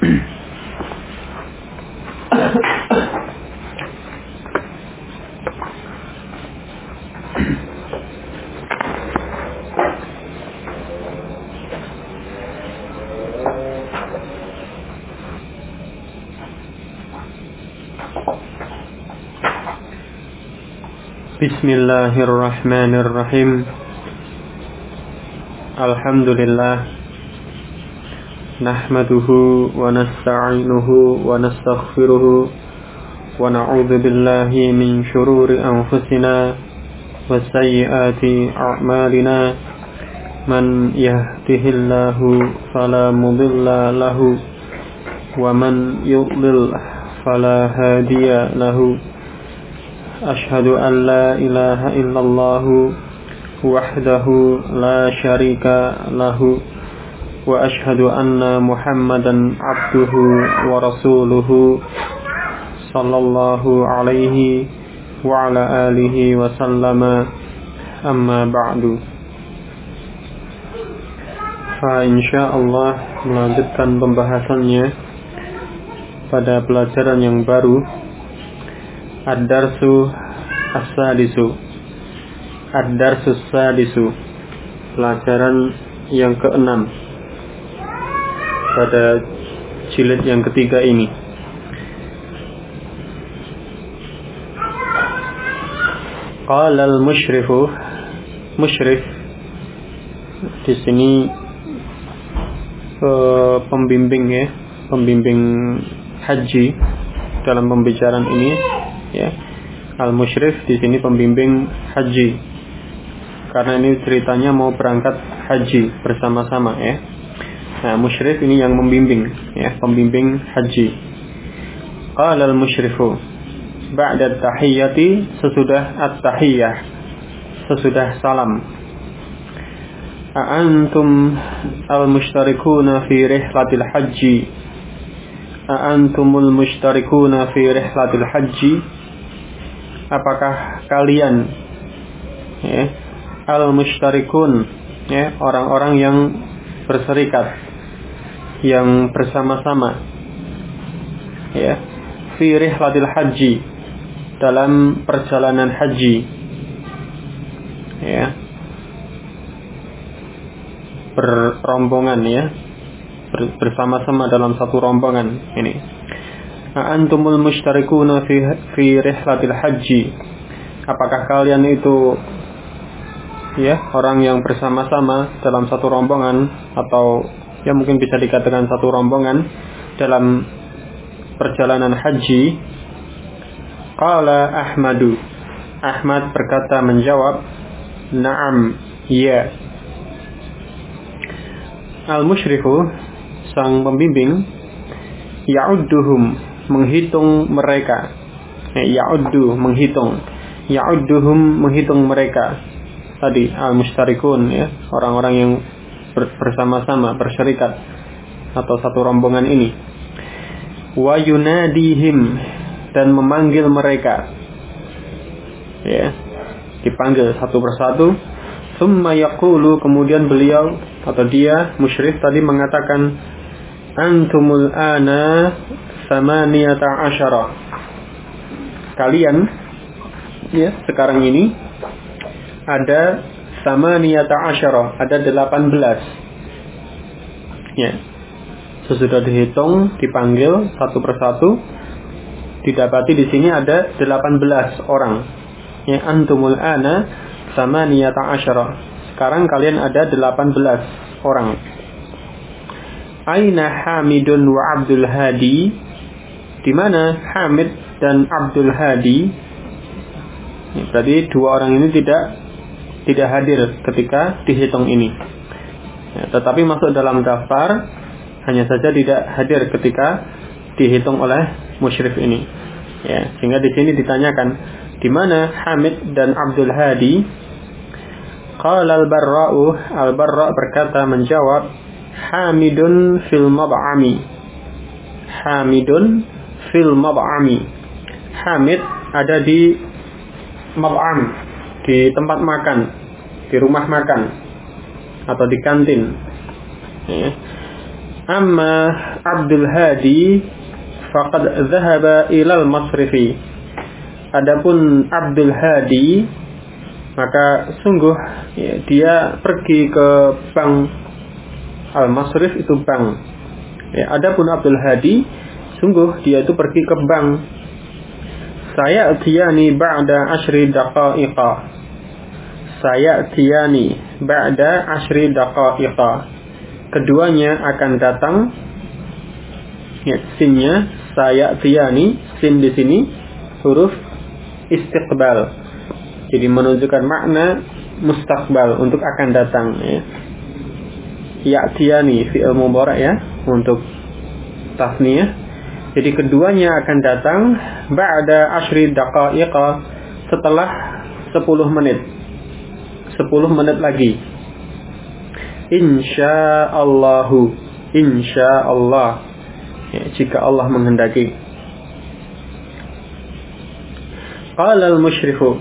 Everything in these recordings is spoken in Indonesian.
Bismillahirrahmanirrahim. Alhamdulillah. Nahmaduhu wa nasta'inuhu wa nastaghfiruhu wa na'udzu billahi min shururi anfusina wa sayyiati a'malina. Man yahdihillahu fala mudilla lahu wa man yudlil fala hadiya lahu. Ashhadu an la ilaha illallah wahdahu la syarika lahu wa ashhadu anna Muhammadan abduhu wa rasuluhu sallallahu alaihi wa ala alihi wa sallama, amma ba'du. Fa insyaallah melanjutkan pembahasannya pada pelajaran yang baru, Ad-Darsu As-Sadisu. Ad-Darsu As-Sadisu, pelajaran yang ke-6 pada jilid yang ketiga ini. Qala al-musyrifu, musyrif di sini pembimbing ya, pembimbing haji dalam pembicaraan ini ya. Al-musyrif di sini pembimbing haji, karena ini ceritanya mau berangkat haji bersama-sama ya. Nah, musyrif ini yang membimbing ya, pembimbing haji. Qala al-musyrifu ba'da at-tahiyyati, sesudah at-tahiyyah, sesudah salam. A'antum al-mushtarikuna fi rihlatil haji, a'antumul mushtarikuna fi rihlatil haji, apakah kalian ya, al-mushtarikun ya, orang-orang yang berserikat, yang bersama-sama ya, fi rihlatil haji, dalam perjalanan haji ya, berombongan ya, bersama-sama dalam satu rombongan ini. Antumul musytarikuna fi rihlatil haji, apakah kalian itu ya, orang yang bersama-sama dalam satu rombongan, atau ya mungkin bisa dikatakan satu rombongan dalam perjalanan haji. Qala Ahmadu, Ahmad berkata, menjawab, na'am, ya. Al-musyrifu, sang pembimbing, ya'udduhum, menghitung mereka. Ya'uddu, menghitung. Ya'udduhum, menghitung mereka. Tadi al-musytarikun ya, orang-orang yang bersama-sama, berserikat atau satu rombongan ini. Wa yunadihim, dan memanggil mereka ya, dipanggil satu persatu. Tsumma yaqulu, kemudian beliau atau dia musyrik tadi mengatakan, antumul ana samaniyata asyara, kalian ya sekarang ini ada samaniyata asyara, ada 18 ya. Sesudah dihitung, dipanggil satu persatu, didapati di sini ada 18 orang ya. Antumul ana samaniyata asyara, sekarang kalian ada 18 orang. Aina Hamidun wa Abdul Hadi, di mana Hamid dan Abdul Hadi? Ya, berarti dua orang ini tidak hadir ketika dihitung ini. Ya, tetapi masuk dalam daftar, hanya saja tidak hadir ketika dihitung oleh musyrik ini. Ya, sehingga di sini ditanyakan, di mana Hamid dan Abdul Hadi? Qala al-Barra'u, al-Barra' berkata, menjawab, Hamidun fil mab'ami, Hamidun fil mab'ami, Hamid ada di mab'am, di tempat makan, di rumah makan atau di kantin ya. Amma Abdul Hadi faqad dhahaba ilal masrifi. Adapun Abdul Hadi, maka sungguh ya, dia pergi ke bank. Al-Masrif itu bank. Ya, adapun Abdul Hadi, sungguh dia itu pergi ke bank. Saya tiyani ba'da 10 daqa'iqa. Saya tiyani ba'da 10 daqa'iqa. Keduanya akan datang. Ya, sinnya saya tiyani, sin di sini huruf istiqbal. Jadi menunjukkan makna mustaqbal, untuk akan datang ya. Ya'tiyani fi'il mudhari' ya, untuk tasniyah. Jadi keduanya akan datang ba'da 10 daqa'iqa, setelah 10 menit. 10 menit lagi. Insyaallahu, insyaallah ya, jika Allah menghendaki. Qala al-musyrifu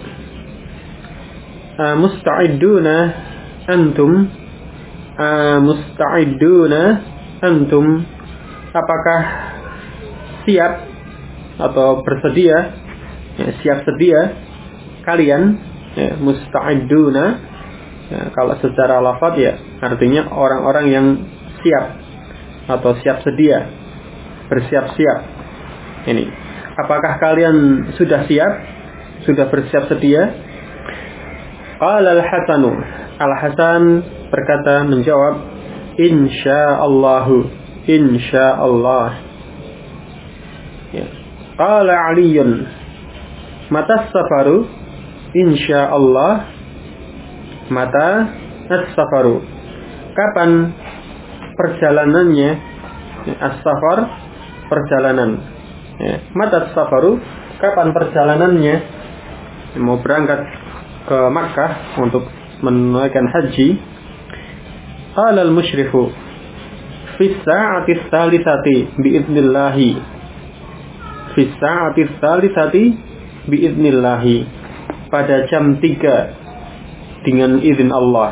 musta'idduna antum, musta'idduna antum, apakah siap atau bersedia ya, siap sedia kalian ya, musta'idduna ya, kalau secara lafaz ya artinya orang-orang yang siap atau siap sedia, bersiap-siap. Ini apakah kalian sudah siap, sudah bersiap sedia? Qala al-Hasanu, Al-Hasan berkata, menjawab, insyaallahu, insyaallah ya. Qala Aliyun, mata safaru, insyaallah, mata as-safaru, kapan perjalanannya? As-safar, perjalanan ya. Mata as-safaru, kapan perjalanannya? Mau berangkat ke Makkah untuk menunaikan haji. Qala al-musyrifu fi sa'ati tsalisati biidznillah, fi sa'ati tsalisati biidznillah, pada jam 3 dengan izin Allah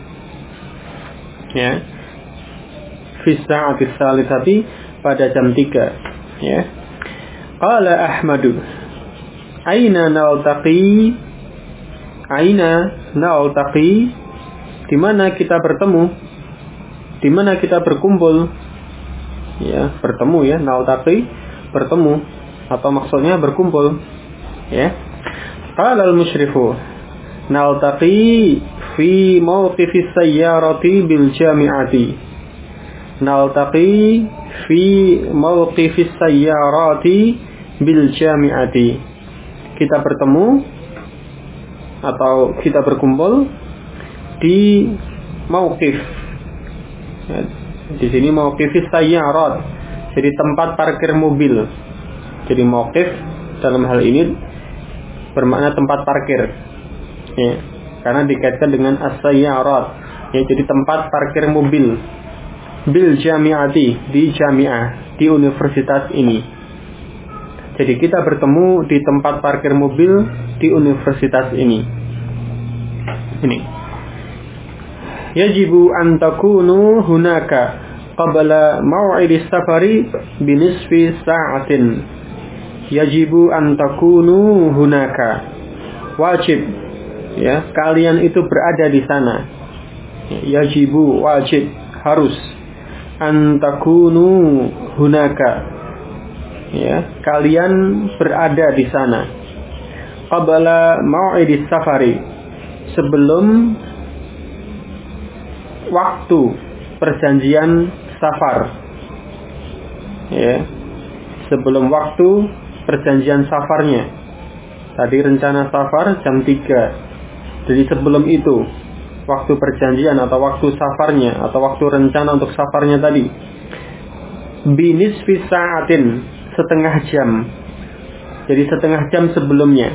ya. Fi sa'ati tsalisati, pada jam 3 ya. Qala Ahmadu, aina naltaqi, aina naltaqi, di mana kita bertemu, di mana kita berkumpul ya, bertemu ya, naltaqi bertemu atau maksudnya berkumpul ya. Qala al-musyrifu naltaqi fi mawqifis sayyarati bil jami'ati, naltaqi fi mawqifis sayyarati bil jami'ati, kita bertemu atau kita berkumpul di mauqif ya, di sini mauqifis sayyarat, jadi tempat parkir mobil. Jadi mauqif dalam hal ini bermakna tempat parkir ya, karena dikaitkan dengan as-sayyarat ya, jadi tempat parkir mobil. Bil jami'ati, di jami'ah, di universitas ini. Jadi kita bertemu di tempat parkir mobil di universitas ini. Ini. Yajibu an takunu hunaka qabla maw'idis safari binisfi sa'atin. Yajibu an takunu hunaka. Wajib ya, kalian itu berada di sana. Yajibu, wajib, harus. An takunu hunaka ya, kalian berada di sana. Qabla mau'idis safari, sebelum waktu perjanjian safar ya, sebelum waktu perjanjian safarnya. Tadi rencana safar jam 3, jadi sebelum itu waktu perjanjian atau waktu safarnya atau waktu rencana untuk safarnya tadi. Binisfi sa'atin, setengah jam. Jadi setengah jam sebelumnya.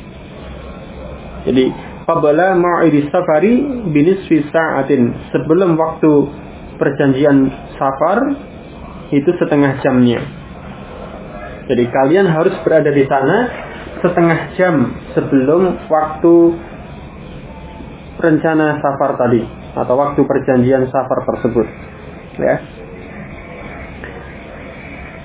Jadi qabla mau'idis safari binisfi sa'atin, sebelum waktu perjanjian safar itu setengah jamnya. Jadi kalian harus berada di sana setengah jam sebelum waktu rencana safar tadi atau waktu perjanjian safar tersebut ya.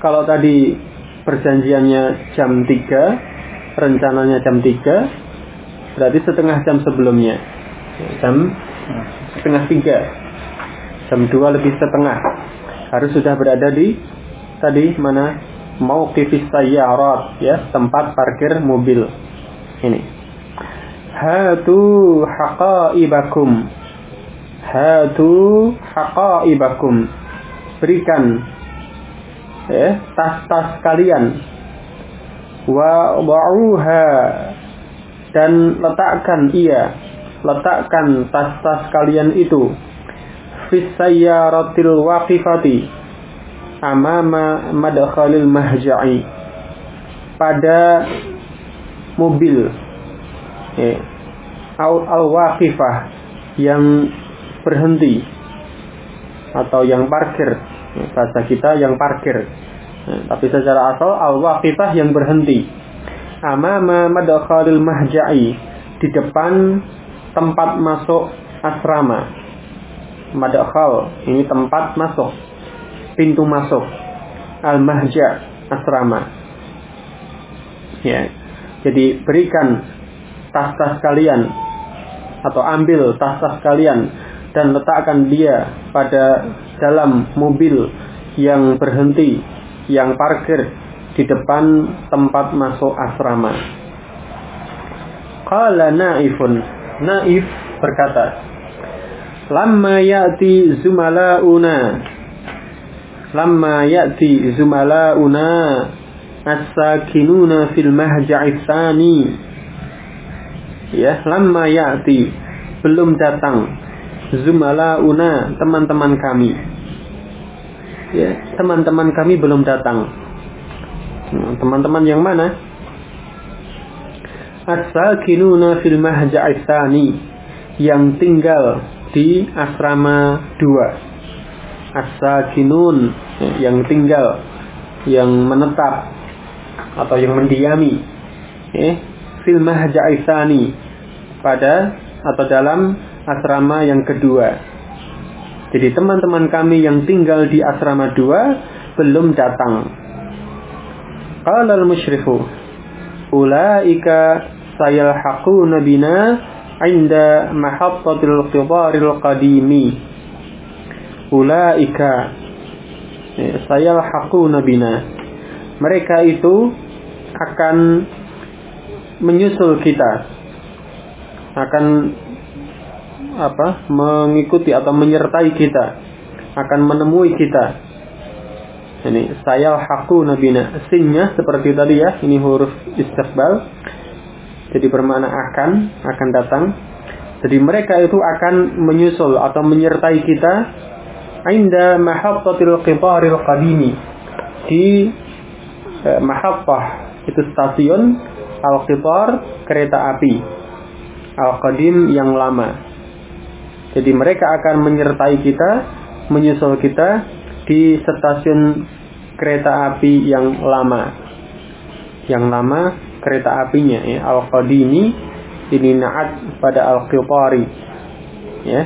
Kalau tadi perjanjiannya jam 3, rencananya jam 3, berarti setengah jam sebelumnya, jam setengah 3, jam 2 lebih setengah, harus sudah berada di tadi mana, mauqifis sayyarat, ya, tempat parkir mobil. Ini. Hatu haqaibakum. Hatu haqaibakum. Berikan, ya, tas-tas kalian. Wa ba'uha, dan letakkan tas-tas kalian itu fis sayyaratil waqifati amama madkhalil mahja'i, pada mobil, al-waqifah, yang berhenti atau yang parkir, bahasa kita yang parkir, tapi secara asal al-waqifah yang berhenti, amama madkhalil mahja'i, di depan tempat masuk asrama. Madkhal ini tempat masuk, pintu masuk. Al-mahja, asrama. Ya. Jadi berikan tas-tas kalian, atau ambil tas-tas kalian dan letakkan dia pada dalam mobil yang berhenti, yang parkir di depan tempat masuk asrama. Qala Naifun. Naif berkata, Lamma ya'ti zumala'una as-sakinuna fil mahja'i tsani. Ya, lamma ya'ti, belum datang, zumala'una, teman-teman kami. Ya, teman-teman kami belum datang. Teman-teman yang mana? As-sakinuna fil mahja'i tsani, yang tinggal di asrama 2. As-sakinun, yang tinggal, yang menetap atau yang mendiami, fil mahja'i tsani, pada atau dalam asrama yang kedua. Jadi teman-teman kami yang tinggal di asrama 2 belum datang. Qala al-musyrifu, ulaika sayalhaquna bina inda mahattatil qibaril qadimi. Ulaika sayalhaquna bina, mereka itu akan menyusul kita, akan mengikuti atau menyertai kita, akan menemui kita. Ini sayalhaquna bina, sinnya seperti tadi ya, ini huruf istiqbal, jadi bermakna akan datang. Jadi mereka itu akan menyusul atau menyertai kita inda mahattatil qibaril qadimi, di mahattah itu stasiun, al-qibar kereta api, al-qadim yang lama. Jadi mereka akan menyertai kita, menyusul kita di stasiun kereta api yang lama. Yang lama kereta apinya, ya, al-qadimi, ini na'at pada al-qibari, ya.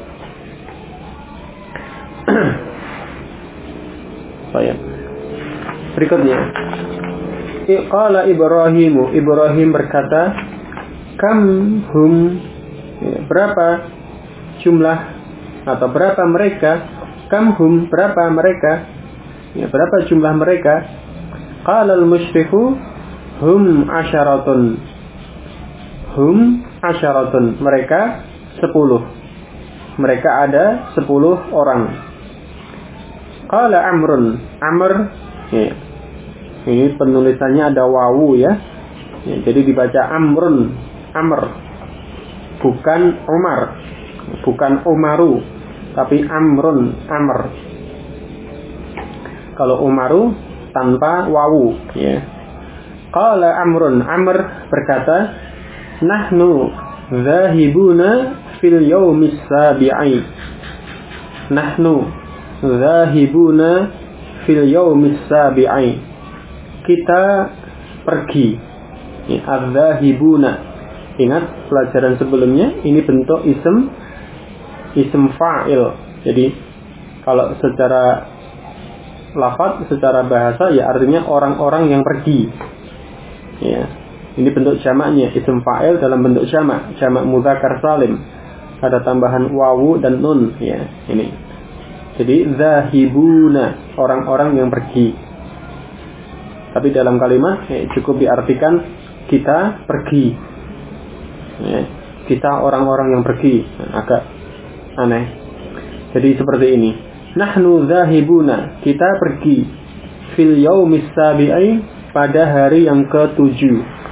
Baik. Berikutnya, qala Ibrahim berkata, kam hum, ya, berapa jumlah atau berapa mereka, kam hum, berapa mereka, ya, berapa jumlah mereka. Qala al-musyriku, hum asyaratun, mereka 10, mereka ada 10 orang. Qala Amr, ya, ini penulisannya ada wawu, ya, jadi dibaca Amr, bukan Umar, bukan Umaru, tapi Amr. Kalau Umaru tanpa wawu, ya. Qala Amr berkata, nahnu zahibuna fil yaumis sabi'i. Nahnu zahibuna fil yaumis sabi'i. Kita pergi. Az-zahibuna. Ingat pelajaran sebelumnya, ini bentuk isim fa'il. Jadi kalau secara lafaz secara bahasa ya artinya orang-orang yang pergi. Ya. Ini bentuk jamaknya, isim fa'il dalam bentuk jamak mudzakkar salim. Ada tambahan wawu dan nun, ya. Ini. Jadi zahibuna, orang-orang yang pergi. Tapi dalam kalimat ya, cukup diartikan kita pergi. Ya. Kita orang-orang yang pergi. Agak aneh. Jadi seperti ini. Nahnu zahibuna, kita pergi fil yaumis sabi'i, pada hari yang ke-7.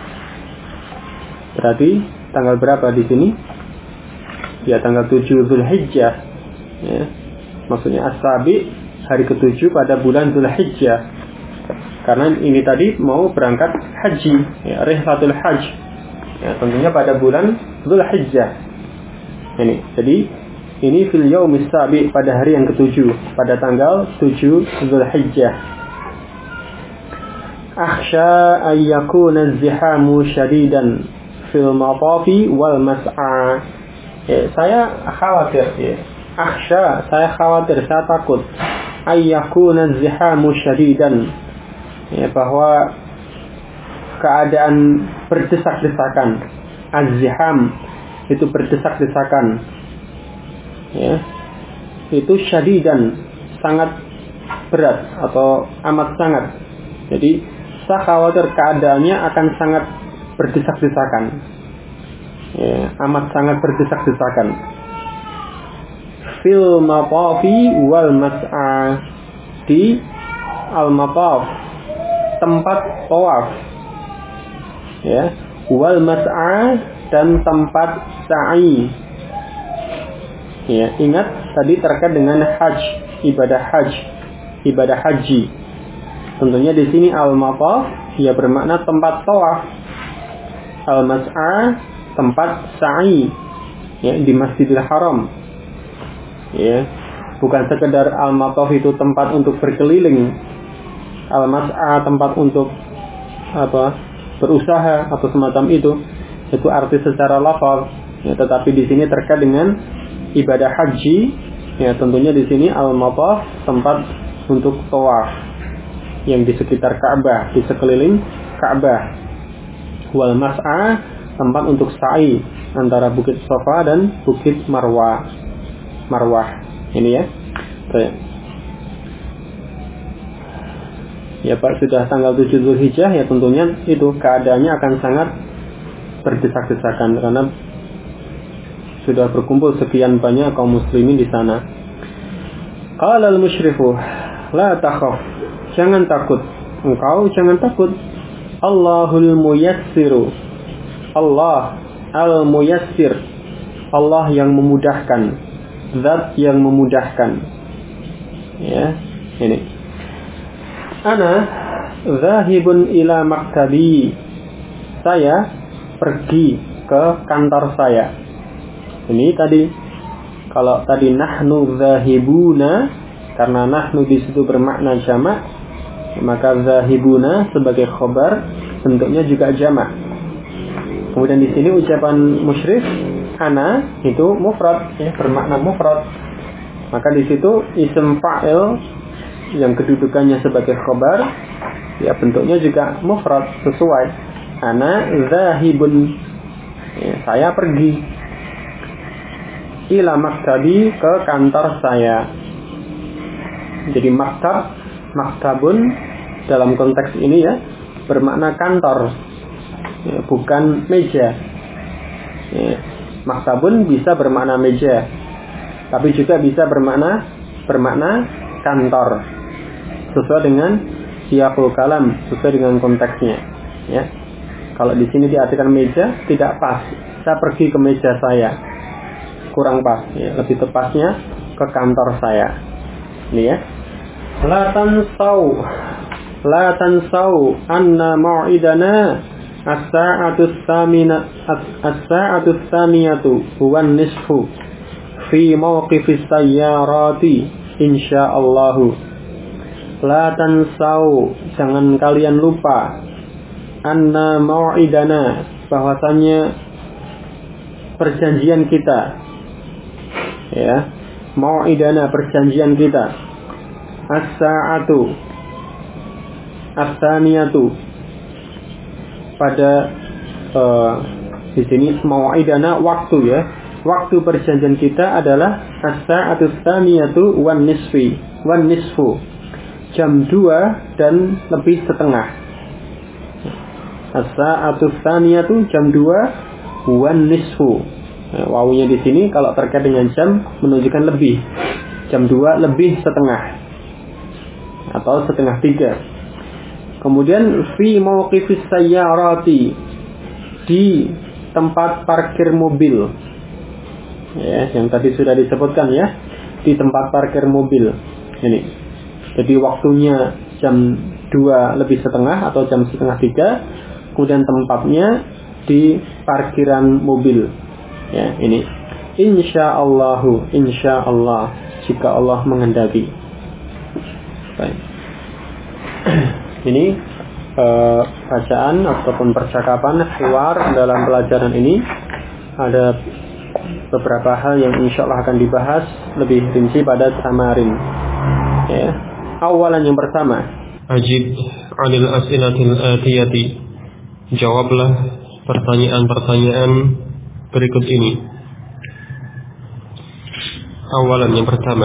Berarti tanggal berapa di sini? Ya, tanggal 7 Zulhijjah. Ya. Maksudnya as-sabi, hari ke-7 pada bulan Zulhijjah. Karena ini tadi mau berangkat haji, ya, rihlatul hajj. Ya, tentunya pada bulan Zulhijjah. Ini. Jadi ini fil yaumis sabi, pada hari yang ke-7, pada tanggal 7 Zulhijjah. Akhsha ayyakuna az-zihamu shadidan fil matafi wal mas'a. Ya, saya khawatir, ya. Akhsha, saya khawatir, saya takut. Ayyakuna az-zihamu shadidan. Ya, bahwa keadaan berdesak-desakan. Az-ziham itu berdesak-desakan. Ya, itu syadidan, sangat berat atau amat sangat. Jadi saya khawatir keadaannya akan sangat berdesak-desakan. Ya, amat sangat berdesak-desakan. Fil matafi wal mas'a, di al-mataf, tempat tawaf. Ya, wal mas'a, dan tempat sa'i. Ya, ingat tadi terkait dengan ibadah haji. Tentunya di sini al-mataf ya bermakna tempat tawaf. Al-mas'a tempat sa'i, ya, di Masjidil Haram. Ya, bukan sekedar al-mataf itu tempat untuk berkeliling. Al-mas'a tempat untuk berusaha atau semacam itu. Itu arti secara lafaz. Ya, tetapi di sini terkait dengan ibadah haji, ya tentunya di sini al-mataf tempat untuk tawaf yang di sekitar Ka'bah, di sekeliling Ka'bah. Wal mas'a tempat untuk sa'i antara Bukit Safa dan Bukit Marwah. Ini ya. Baik. Ya Pak, sudah tanggal 7 Zulhijjah, ya tentunya itu keadaannya akan sangat berdesak-desakan karena sudah berkumpul sekian banyak kaum muslimin di sana. Qala al-musyrifu, la takhaf, jangan takut. Engkau jangan takut. Allahul muyassiru. Allah al-muyassir. Allah yang memudahkan. Zat yang memudahkan. Ya, ini. Ana zahibun ila maktabi. Saya pergi ke kantor saya. Ini tadi, kalau tadi nahnu zahibuna, karena nahnu di situ bermakna jamak, maka zahibuna sebagai khobar bentuknya juga jamak. Kemudian di sini ucapan musyrik ana itu mufrad, ya, bermakna mufrad. Maka di situ isim fa'il yang kedudukannya sebagai khobar, ya bentuknya juga mufrad sesuai. Ana zahibun, ya, saya pergi. Ila maktabi, ke kantor saya. Jadi maktabun dalam konteks ini ya bermakna kantor, ya, bukan meja. Ya, maktabun bisa bermakna meja, tapi juga bisa bermakna kantor, sesuai dengan siyaqul kalam, sesuai dengan konteksnya. Ya, kalau di sini diartikan meja tidak pas. Saya pergi ke meja saya, kurang pas, ya, lebih tepatnya ke kantor saya. Ini ya. La tansau anna mau'idana as-sa'atu tsaniyatu huwa nisfu fi mawqifis sayyarati insyaallah. La tansau, jangan kalian lupa, anna mau'idana, bahwasanya perjanjian kita. Ya, mau'idana, perjanjian kita. as-sa'atu as-tsaniyatu. Pada di sini mau'idana waktu ya. Waktu perjanjian kita adalah as-sa'atu as-tsaniyatu wan nisfu. Jam 2 dan lebih setengah. As-sa'atu as-tsaniyatu jam 2 wan nisfu. Wawunya di sini kalau terkait dengan jam menunjukkan lebih. Jam 2 lebih setengah atau setengah 3. Kemudian fi mauqifis sayyarati, di tempat parkir mobil. Ya, yang tadi sudah disebutkan ya, di tempat parkir mobil. Ini. Jadi waktunya jam 2 lebih setengah atau jam setengah 3. Kemudian tempatnya di parkiran mobil. Ya, ini. Insyaallahu, insyaallah, jika Allah menghendaki. Baik. Ini bacaan ataupun percakapan hiwar dalam pelajaran ini. Ada beberapa hal yang insyaallah akan dibahas lebih rinci pada tamarin. Ya. Awalan yang pertama, Ajib 'anil as'ilatil atiyati. Jawablah pertanyaan-pertanyaan berikut ini. Awalan yang pertama,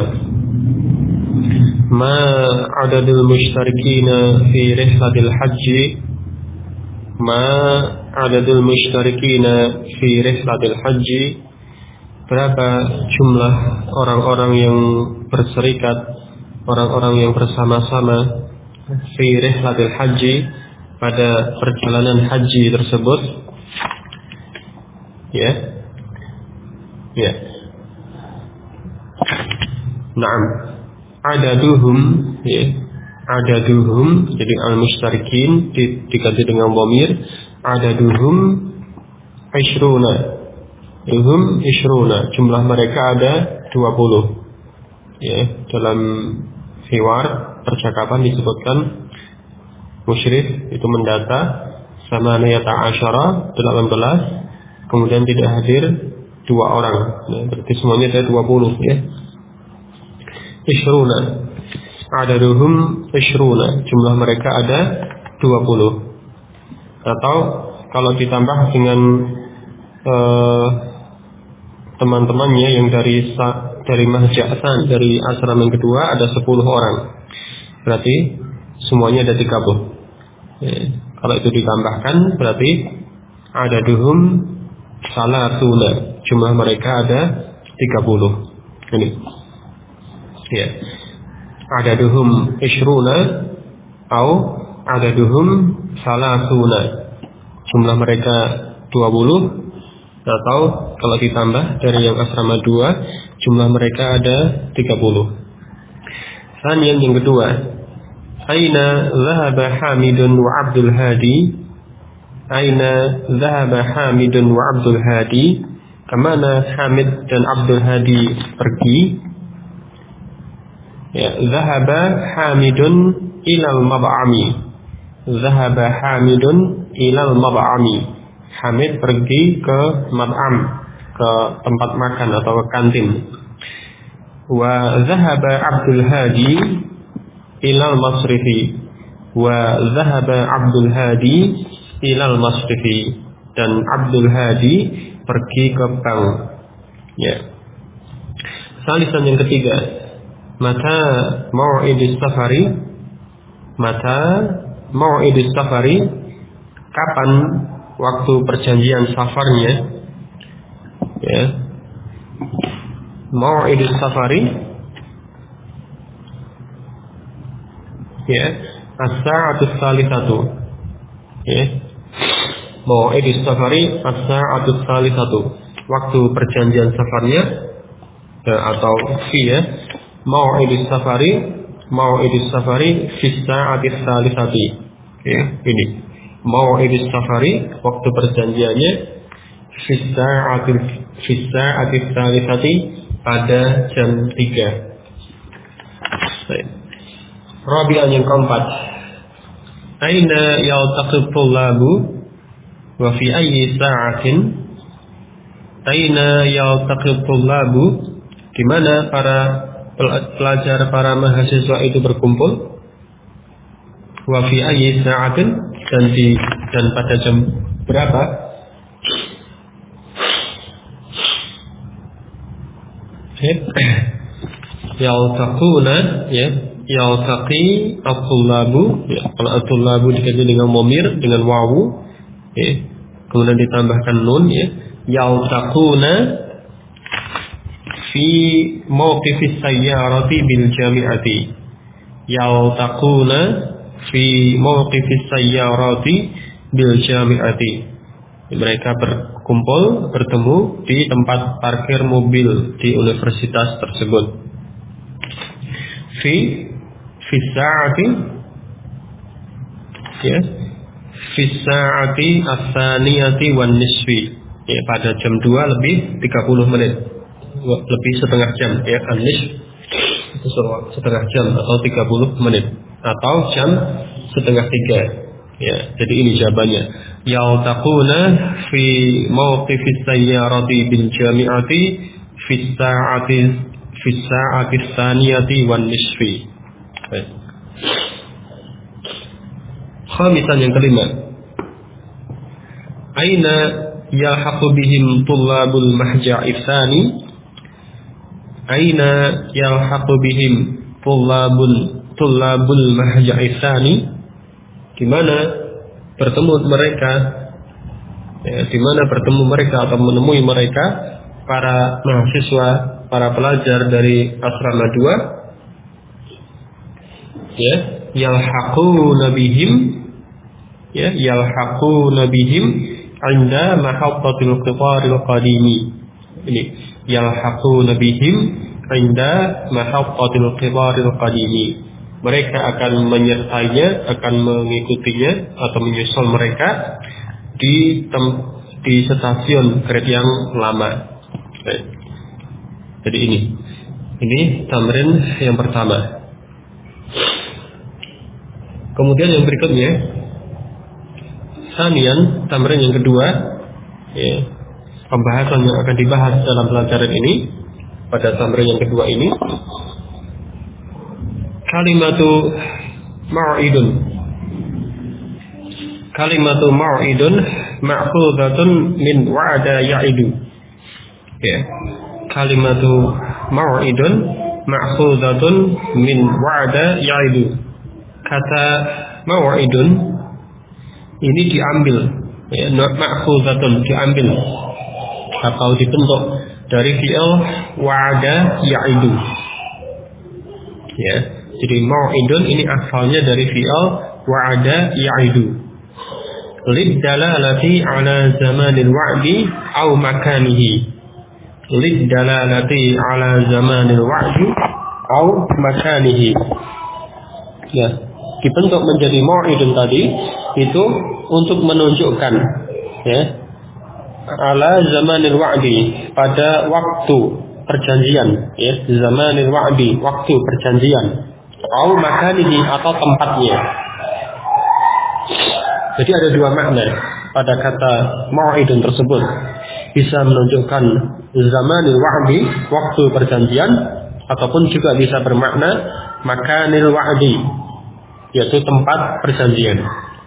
ma adadul mustarikina fi rihlatil haji? Ma adadul mustarikina fi rihlatil haji? Berapa jumlah orang-orang yang berserikat, orang-orang yang bersama-sama fi rihlatil haji, pada perjalanan haji tersebut? Ya. Ya. Naam. Adaduhum, ya. Adaduhum, jadi al-mushtarikin diganti dengan dhamir. Adaduhum ishruna. Ishruna, jumlah mereka ada 20. Ya, dalam hiwar percakapan disebutkan musyrif itu mendata samaniyata asyara 18, kemudian tidak hadir 2 orang. Ya, berarti semuanya ada 20 ya. Ishruna, adaduhum ishruna, jumlah mereka ada 20. Atau kalau ditambah dengan teman-temannya yang dari mahja'san, dari asrama yang kedua ada 10 orang. Berarti semuanya ada 30. Ya, kalau itu ditambahkan berarti adaduhum salatuna, jumlah mereka ada 30. Ini. Ya. Adaduhum ishruna atau adaduhum salatuna, jumlah mereka 20. Atau kalau ditambah dari yang asrama 2, jumlah mereka ada 30. Sanian yang kedua, aina dhahaba Hamidun wa Abdul Hadi? Aina dhahaba Hamidun wa Abdul Hadi? Kemana Hamid dan Abdul Hadi pergi? Ya, dhahaba Hamidun ilal mab'ami. Dhahaba Hamidun ilal mab'ami. Hamid pergi ke mab'am, ke tempat makan atau ke kantin. Wa dhahaba Abdul Hadi ilal masrifi. Wa dhahaba Abdul Hadi ilal masrifi. Dan Abdul Hadi pergi ke bank. Ya. Salisan yang ketiga, mata mau'idus safari? Mata mau'idus safari? Kapan waktu perjanjian safarnya? Ya. Mau'idus safari? Ya, as-sa'atus salisatu. Ya. Mau'idus safari as-sa'atus salisatu. Waktu perjanjian safarnya atau fi ya. Mau'idus safari fi sa'atis salisati. Ya, ini. Mau'idus safari, waktu perjanjiannya fi sa'atis salisati, pada jam 3. Baik. Rabi'an yang keempat, aina yaltaqit tullabu wa fi ayyi sa'atin? Aina yaltaqit tullabu, di mana para pelajar para mahasiswa itu berkumpul, wa fi ayyi sa'atin, dan pada jam berapa, yaltaquna, ya, yaltaqi at-tullabu, ya, kalau at-tullabu diganti dengan dhamir dengan wawu, ya, kemudian ditambahkan nun, ya, yaltaquna fi mawqifis sayyarati bil jami'ati, yaltaquna fi mawqifis sayyarati bil jami'ati, mereka bertemu di tempat parkir mobil di universitas tersebut. Fi sa'ati, ya, fi sa'ati as-saniyati wan nisfi, ya, pada jam 2 lebih 30 menit, lebih setengah jam, ya, an-nisf itu setengah jam atau 30 menit atau jam setengah 3, ya. Jadi ini jawabannya, yaltaquna fi mawqifis sayyarati bil jami'ati fi sa'ati tsaniyati wan nisfi. Khamisan, yang kelima, aina yalhaqu bihim tullabul mahja'i tsani, aina yalhaqu bihim tullabul mahja'i tsani, di mana bertemu mereka, ya, di mana bertemu mereka atau menemui mereka para mahasiswa, para pelajar dari asrama 2, ya, yalhaquna bihim, ya, yalhaquna bihim 'inda mahattatil qitaril qadimi. Ini yalhaquna bihim 'inda mahattatil qitaril qadimi. Mereka akan menyertainya, akan mengikutinya atau menyusul mereka di stasiun kereta yang lama. Jadi ini tamrin yang pertama. Kemudian yang berikutnya, sanian, tamrin yang kedua, ya, pembahasan yang akan dibahas dalam pelajaran ini pada tamrin yang kedua ini, kalimatu mau'idun. Kalimatu mau'idun ma'khudhatun min wa'ada ya'idu. Ya. Kalimatu mau'idun ma'khudhatun min wa'ada ya'idu. Kata mau'idun ini diambil, ya, ma'khudhatun diambil atau dibentuk dari fi'il wa'ada ya'idu. Ya. Jadi mau'idun ini asalnya dari fi'il wa'ada ya'idu. Liddalalati ala zamanil wa'di au makanihi. Liddalalati ala zamanil wa'di au makanihi. Ya, dibentuk menjadi mau'idun tadi itu untuk menunjukkan, ya, ala zamanil wa'di, pada waktu perjanjian, ya, zamanil wa'di, waktu perjanjian, au makanihi, atau tempatnya. Jadi ada dua makna pada kata mau'idun tersebut. Bisa menunjukkan zamanil wa'di, waktu perjanjian, ataupun juga bisa bermakna makanil wa'di, yaitu tempat perjanjian.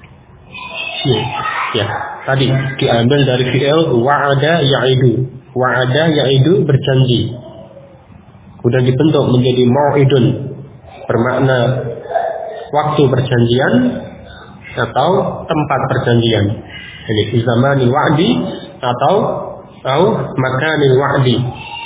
Ya, tadi diambil dari fi'il wa'ada ya'idu. Wa'ada ya'idu, berjanji. Kemudian dibentuk menjadi mau'idun, bermakna waktu perjanjian atau tempat perjanjian. Jadi zamanil wa'di atau makanil wa'di.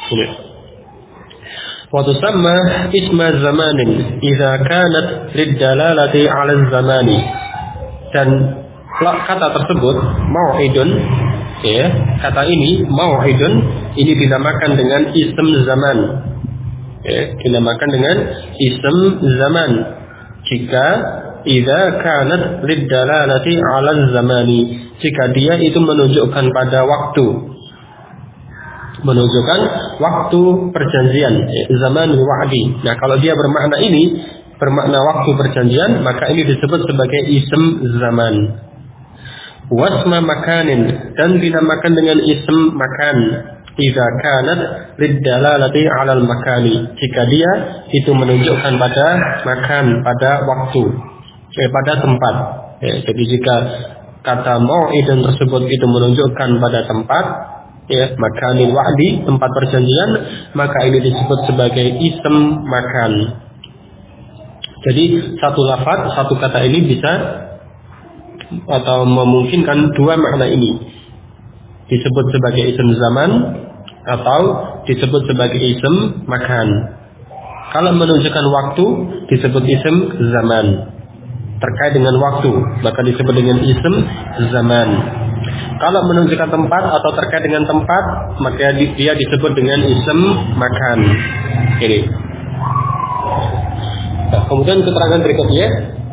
Wa tusamma isma zamanin idza kanat liddalalati 'ala zamani. Dan kata tersebut mau'idun, ya, kata ini mau'idun ini dinamakan dengan ism zaman. Ya, dinamakan dengan ism zaman jika idza kanat liddalalati 'ala zamani, jika dia itu menunjukkan pada waktu, menunjukkan waktu perjanjian, ya, zamanul wa'di. Nah, kalau dia bermakna ini, bermakna waktu perjanjian, maka ini disebut sebagai ism zaman. Wasma makanin, dan dinamakan dengan ism makan. idza kanat lidalalati 'alal makani, jika dia itu menunjukkan pada makan, pada waktu, pada tempat. Jadi jika kata mau'idun tersebut itu menunjukkan pada tempat, makanil wa'di, tempat perjanjian, maka ini disebut sebagai ism makan. Jadi satu lafaz, satu kata ini bisa atau memungkinkan dua makna ini, disebut sebagai ism zaman atau disebut sebagai ism makan. Kalau menunjukkan waktu disebut ism zaman, terkait dengan waktu maka disebut dengan ism zaman. Kalau menunjukkan tempat atau terkait dengan tempat maka dia disebut dengan ism makan. Ini. Nah, kemudian keterangan berikutnya,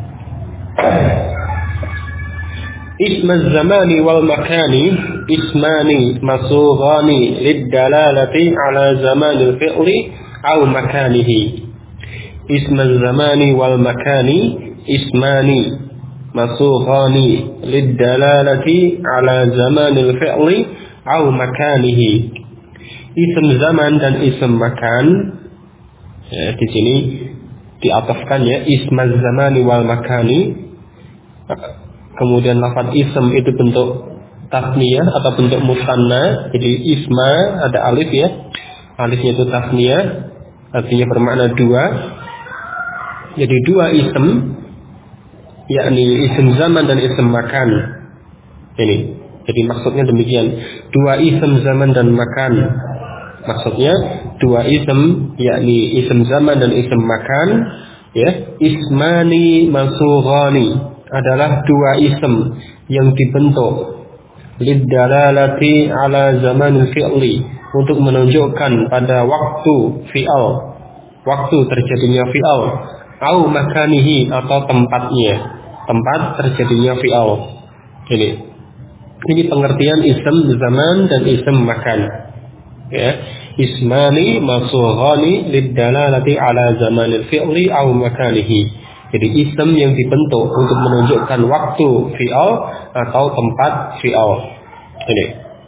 ism zamani wal makani ismani masughani lid-dalalati ala zamanil fi'li aw makanihi. Ism zamani wal makani ismani masughani lid-dalalati ala zamanil fi'li aw makanihi. Ism zaman dan ism makan, di sini diatafkan ism zamani wal makani. Kemudian lafaz ism itu bentuk tasniyah atau bentuk musanna. Jadi isma ada alif alifnya itu tasniyah, artinya bermakna dua. Jadi dua ism, yakni ism zaman dan ism makan. Ini. Jadi maksudnya demikian, dua ism zaman dan makan. Maksudnya dua ism, yakni ism zaman dan ism makan, ismani masughani, adalah dua ism yang dibentuk lid-dalalati ala zamanil fi'li, untuk menunjukkan pada waktu fi'al, waktu terjadinya fi'al, au makanihi, atau tempatnya, tempat terjadinya fi'al. Ini pengertian ism zaman dan ism makan. Ismani masughani lid-dalalati ala zamanil fi'li au makanihi. Jadi ism yang dibentuk untuk menunjukkan waktu fi'al atau tempat fi'al. Ini.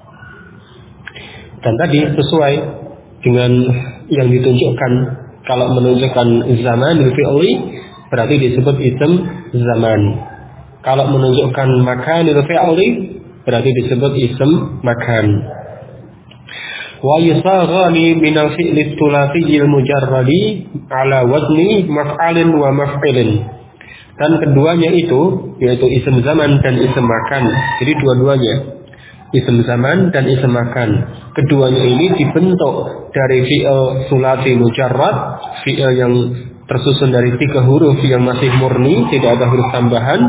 Dan tadi sesuai dengan yang ditunjukkan, kalau menunjukkan zaman fi'li berarti disebut ism zaman. Kalau menunjukkan makanil fi'li berarti disebut ism makan. Wa yusaghani minal fi'li tsulatiyil mujarradi ala wazni maf'alin wa maf'ilin. Dan keduanya itu, yaitu ism zaman dan ism makan. Jadi dua-duanya, ism zaman dan ism makan, keduanya ini dibentuk dari fi'il sulati mujarrad, fi'il yang tersusun dari 3 huruf yang masih murni, tidak ada huruf tambahan.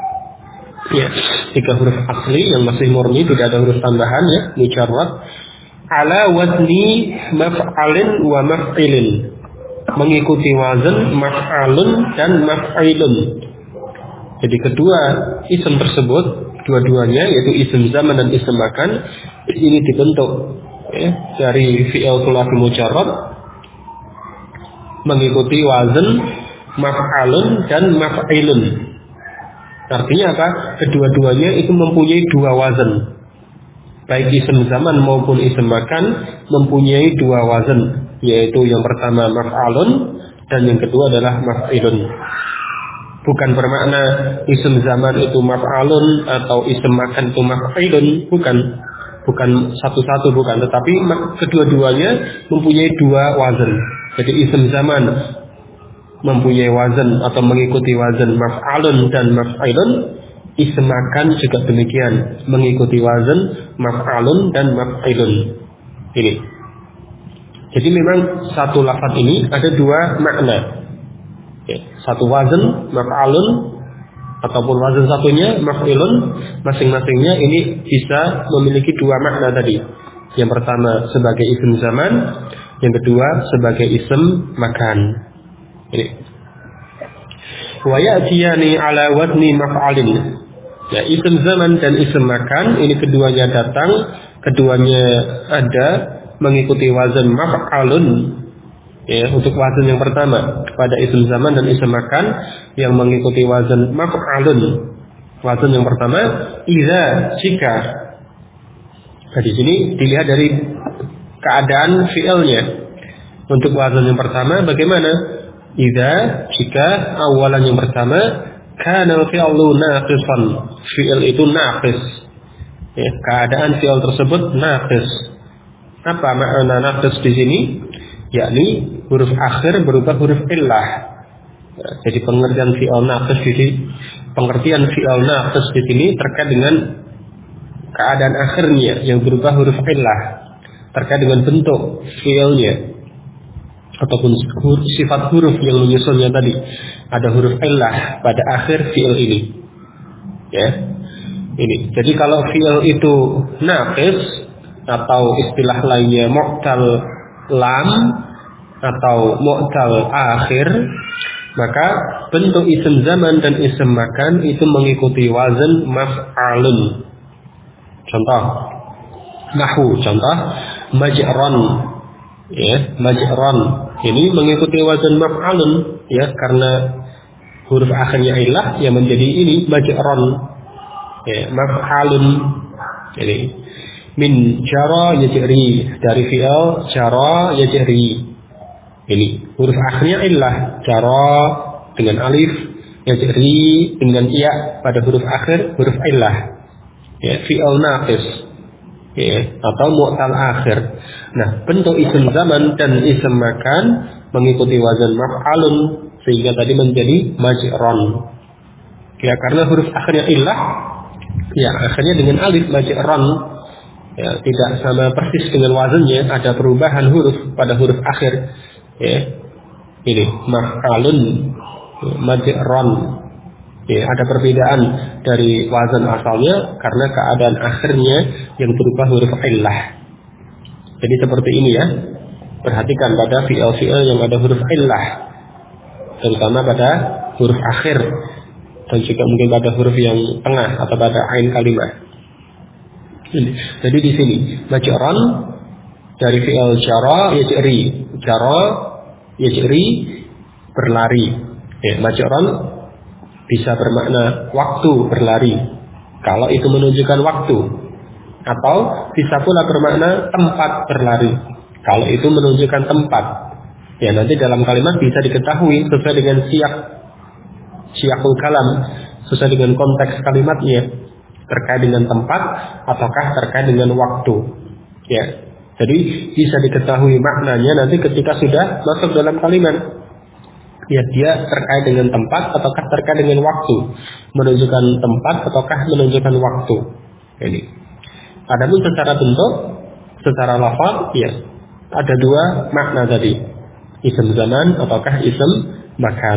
3 huruf asli yang masih murni, tidak ada huruf tambahan, mujarrad. Ala wazni maf'alin wa maf'ilin, mengikuti wazan maf'alun dan maf'ilun. Jadi kedua isim tersebut, dua-duanya yaitu isim zaman dan isim makan, ini dibentuk dari fi'il thulathi mujarrad, mengikuti wazan maf'alun dan maf'ilun. Artinya apa? Kedua-duanya itu mempunyai dua wazan. Baik isim zaman maupun isim makan mempunyai dua wazan, yaitu yang pertama maf'alun dan yang kedua adalah maf'ilun. Bukan bermakna isim zaman itu maf'alun atau isim makan itu maf'ilun, bukan satu-satu, bukan, tetapi kedua-duanya mempunyai dua wazan. Jadi isim zaman mempunyai wazan atau mengikuti wazan maf'alun dan maf'ilun. Ism makan juga demikian, mengikuti wazan maf'alun dan maf'ilun. Ini. Jadi memang satu lafaz ini ada dua makna. Satu wazan maf'alun ataupun wazan satunya maf'ilun, masing-masingnya ini bisa memiliki dua makna tadi. Yang pertama sebagai ism zaman, yang kedua sebagai ism makan. Ini. Wa ya'tiyani ala wazni maf'alin. Ism zaman dan ism makan ini keduanya datang, keduanya ada mengikuti wazan maf'alun. Untuk wazan yang pertama pada ism zaman dan ism makan yang mengikuti wazan maf'alun. Wazan yang pertama idza, jika. Nah, di sini dilihat dari keadaan fi'ilnya. Untuk wazan yang pertama bagaimana? Jika awalan yang pertama kana fi'lu naqisan, fi'il itu naqis. Ya, keadaan fi'il tersebut naqis. Apa makna naqis di sini? Yakni huruf akhir berubah huruf illah. Ya, jadi pengertian fi'il naqis di sini terkait dengan keadaan akhirnya yang berubah huruf illah, terkait dengan bentuk fi'ilnya ataupun sifat huruf yang menyusunnya tadi. Ada huruf illah pada akhir fi'il ini. Ya. Ini. Jadi kalau fi'il itu naqis atau istilah lainnya mu'tal lam atau mu'tal akhir, maka bentuk isim zaman dan isim makan itu mengikuti wazan maf'alun. Contoh nahwu, contoh maj'ran. Ya, maj'ran ini mengikuti wazan maf'alun, ya, karena huruf akhirnya illah yang menjadi ini maj'ran. Ya, maf'alun. Jadi min jara yajri, dari fi'il jara yajri. Ini huruf akhirnya illah, jara dengan alif, yajri dengan ya pada huruf akhir huruf illah. Ya, fi'il naqis. Ya, atau mu'tal akhir. Nah, bentuk isim zaman dan isim makan mengikuti wazan maf'alun, sehingga tadi menjadi maj'ran. Ya, karena huruf akhirnya illah, ya akhirnya dengan alif maj'ran. Ya, tidak sama persis dengan wazannya, ada perubahan huruf pada huruf akhir. Ya, ini maf'alun, maj'ran. Ya, ada perbedaan dari wazan asalnya karena keadaan akhirnya yang berubah huruf illah. Jadi seperti ini ya. Perhatikan pada fi'il-fi'il yang ada huruf illah, terutama pada huruf akhir dan juga mungkin pada huruf yang tengah atau pada ain kalimah. Jadi di sini maj'ran dari fi'il jara yajri. Jara yajri berlari. Ya, maj'ran bisa bermakna waktu berlari kalau itu menunjukkan waktu, atau bisa pula bermakna tempat berlari kalau itu menunjukkan tempat. Ya, nanti dalam kalimat bisa diketahui sesuai dengan siyaqul kalam, sesuai dengan konteks kalimatnya, terkait dengan tempat ataukah terkait dengan waktu. Ya, jadi bisa diketahui maknanya nanti ketika sudah masuk dalam kalimat. Ya, dia terkait dengan tempat ataukah terkait dengan waktu, menunjukkan tempat ataukah menunjukkan waktu. Ini. Adapun secara bentuk, secara lafaz, ya ada dua makna tadi, isim zaman ataukah isim makan.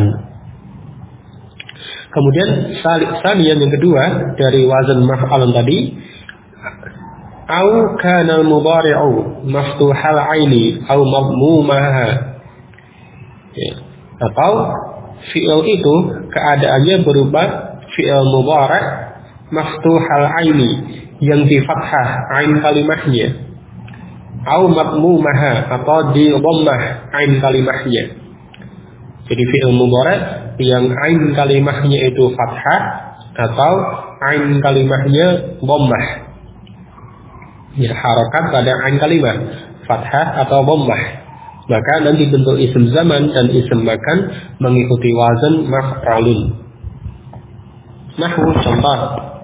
Kemudian salian yang kedua dari wazan maf'alun tadi, au kana al-mudhari'u maftuhal aini au madmumaha. Ya. Atau fi'il itu keadaannya berubah fi'il mudhari' maftuhal aini yang di fathah ain kalimahnya, au madmumaha atau di dhammah ain kalimahnya. Jadi fi'il mudhari' yang ain kalimahnya itu fathah atau ain kalimahnya dhammah. Ya, harakat pada ain kalimah fathah atau dhammah. Maka nanti bentuk isim zaman dan isim makan mengikuti wazan maf'alun. Nahwu, contoh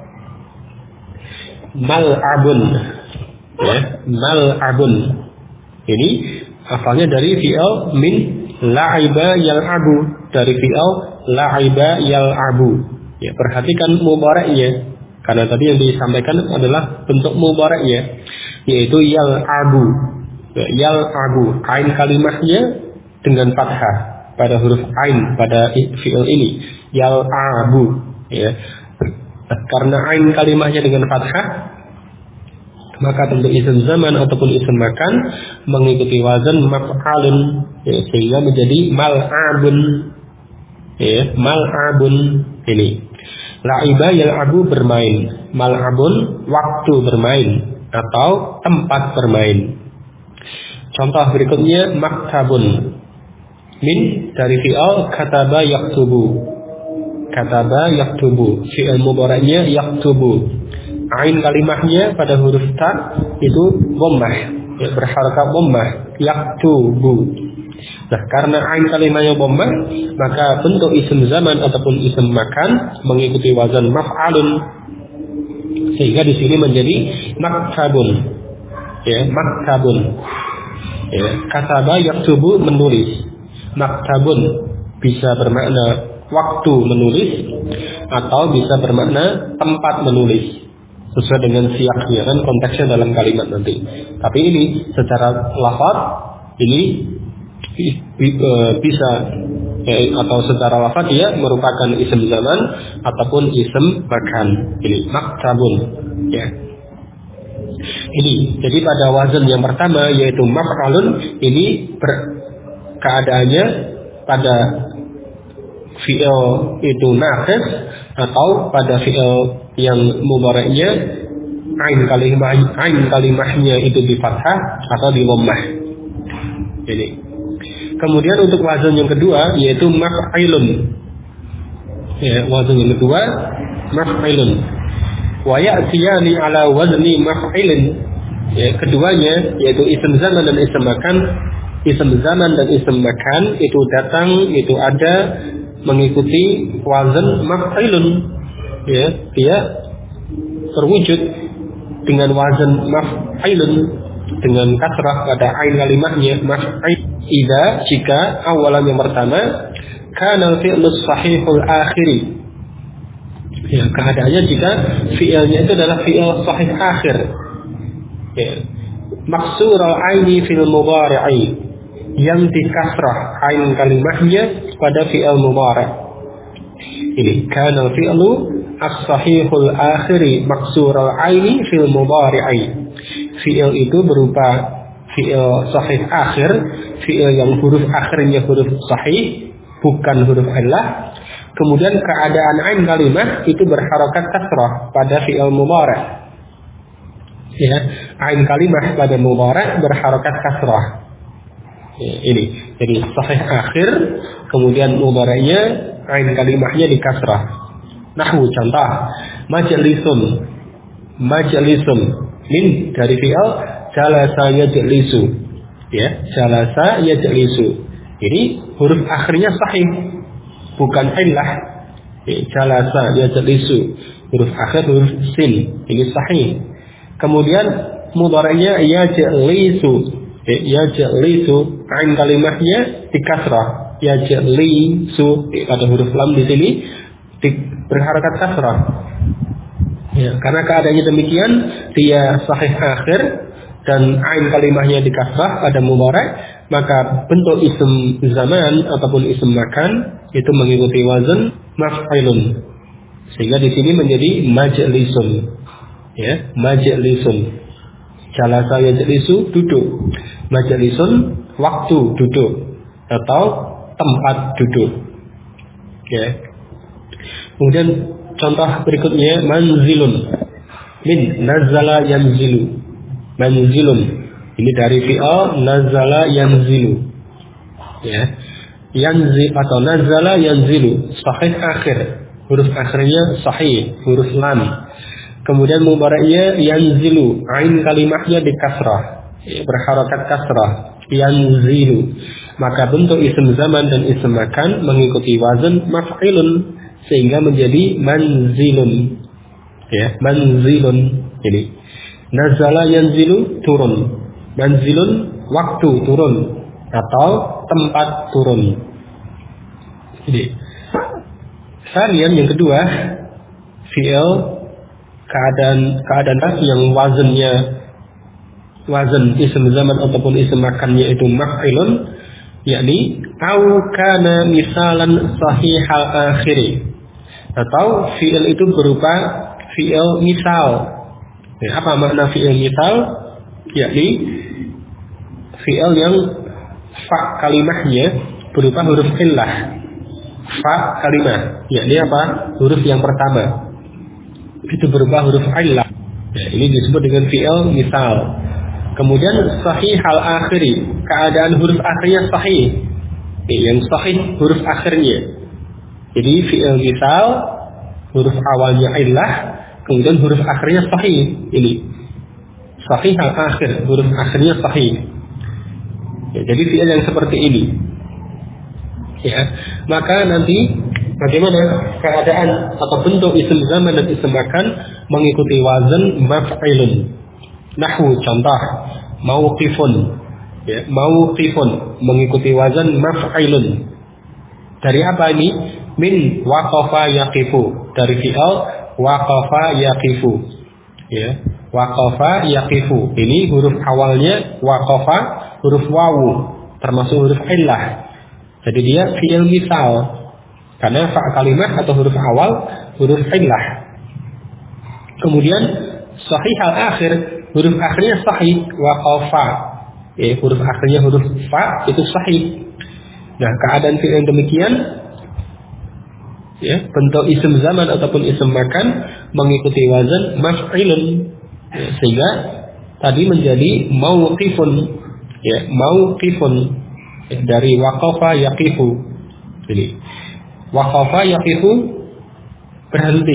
mal'abun. Ya, mal'abun. Ini asalnya dari fi'il min la'iba yal'abu, dari fi'il la'iba yal'abu. Ya, perhatikan mudhari'nya, karena tadi yang disampaikan adalah bentuk mudhari'nya, yaitu yal'abu. Yal'abu, ain kalimahnya dengan fathah pada huruf ain pada fi'il ini, yal'abu. Ya, karena ain kalimahnya dengan fathah, maka bentuk isim zaman ataupun isim makan mengikuti wazan maf'alun, ya, sehingga menjadi mal'abun. Ya, mal'abun ini. La'iba yal'abu bermain, mal'abun waktu bermain atau tempat bermain. Contoh berikutnya maktabun, min dari fi'il kataba yaktubu. Kataba yaktubu, fi'il mudhari'nya yaktubu. Ain kalimahnya pada huruf ta itu dhammah, berharakat dhammah, yaktubu. Nah, karena ain kalimahnya dhammah, maka bentuk isim zaman ataupun isim makan mengikuti wazan maf'alun, sehingga di sini menjadi maktabun. Ya, maktabun. Ya, kataba yaktubu menulis. Maktabun bisa bermakna waktu menulis atau bisa bermakna tempat menulis, sesuai dengan siaknya kan konteksnya dalam kalimat nanti. Tapi ini secara lafaz ini bisa atau secara lafaz dia merupakan isim zaman ataupun isim makan. Ini maktabun, ya. Ini jadi pada wazan yang pertama yaitu maf'alun, ini keadaannya pada fi'il itu naqis atau pada fi'il yang mudhari'nya ain kalimahnya itu di fathah atau di dhammah. Jadi kemudian untuk wazan yang kedua yaitu maf'ilun. Ya, wazan yang kedua maf'ilun. Wa ya'tiyani ala wazni maf'ilin. Ya, keduanya yaitu isim zaman dan isim makan. Isim zaman dan isim makan itu datang, itu ada mengikuti wazan maf'ilun. Ya, dia terwujud dengan wazan maf'ilun dengan kasrah pada ain kalimahnya maf'il. Jika awalan yang pertama kana fi'lu sahihul akhiri. Ya, keadaannya jika fi'ilnya itu adalah fi'il sahih akhir. Ya. Maksur al-aini fil mudhari'i, yang dikasrah ain kalimahnya pada fi'il mudhari'. Ini kana fi'lu as-sahihul akhiri maksur al-aini fil mudhari'i. Fi'il itu berupa fi'il sahih akhir, fi'il yang huruf akhirnya huruf sahih, bukan huruf illah. Kemudian keadaan ain kalimah itu berharakat kasrah pada fi'il mudhari'. Ya, ain kalimah pada mudhari' berharakat kasrah. Ya, ini. Jadi sahih akhir, kemudian mudhari'nya ain kalimahnya di kasrah. Nahwu contoh, majlisun. Majlisun min dari fi'il jalasa yajlisu. Ya, jalasa yajlisu. Ini huruf akhirnya sahih, bukan illah. Jalasa yajlisu, huruf akhir huruf sin, ini sahih. Kemudian mudhari'nya yajlisu. Yajlisu ain kalimahnya di kasrah. Yajlisu pada huruf lam di sini berharakat kasrah. Ya, karena keadaannya demikian, dia sahih akhir dan ain kalimahnya di kasrah pada mudhari', maka bentuk isim zaman ataupun isim makan itu mengikuti wazan maf'ilun, sehingga di sini menjadi majlisun. Ya, majlisun. Jalasa yajlisu duduk. Majlisun waktu duduk atau tempat duduk. Ya. Kemudian contoh berikutnya manzilun. Min nazala yanzilu. Manzilun. Ini dari fi'il nazala yanzilu. Ya. Yanzil atau nazala yanzilu, sahih akhir, huruf akhirnya sahih, huruf lam. Kemudian mudhari'nya yanzilu, ain kalimahnya di kasrah, berharakat kasrah, yanzilu. Maka bentuk isim zaman dan isim makan mengikuti wazan maf'ilun, sehingga menjadi manzilun. Ya, manzilun. Ini nazala yanzilu turun, manzilun waktu turun atau tempat turun. Jadi kemudian yang kedua fi'il keadaan yang wazan isim zaman ataupun isim makannya itu maf'ilun, yakni au kana misalan sahihal akhiri, atau fi'il itu berupa fi'il misal. Ya, apa makna fi'il misal? Yakni fi'il yang fa kalimahnya berupa huruf illah. Fa kalimah, yakni apa? Huruf yang pertama itu berupa huruf illah. Ya, ini disebut dengan fi'il misal. Kemudian sahih al akhiri, keadaan huruf akhirnya sahih. Yang sahih huruf akhirnya. Jadi fi'il misal huruf awalnya illah, kemudian huruf akhirnya sahih. Ini sahih al-akhir, huruf akhirnya sahih. Ya, jadi fi'il yang seperti ini. Ya, maka nanti bagaimana keadaan atau bentuk isim zaman dan isim makan mengikuti wazan maf'ilun. Nahwu contoh mauqifun. Ya, mauqifun mengikuti wazan maf'ilun. Dari apa ini? Min waqafa yaqifu. Dari fi'il waqafa yaqifu. Ya, waqafa yaqifu. Ini huruf awalnya waqafa, huruf wawu, termasuk huruf illah. Jadi dia fi'il misal. Karena fa kalimat atau huruf awal huruf illah. Kemudian sahih al-akhir, huruf akhirnya sahih, waqafa. Ya, huruf akhirnya huruf fa itu sahih. Nah, keadaan fi'il yang demikian, ya, bentuk isim zaman ataupun isim makan mengikuti wazan maf'ilun, ya, sehingga tadi menjadi mauqifun, ya, mauqifun, ya, dari waqafa yaqifu. Jadi waqafa yaqifu berhenti,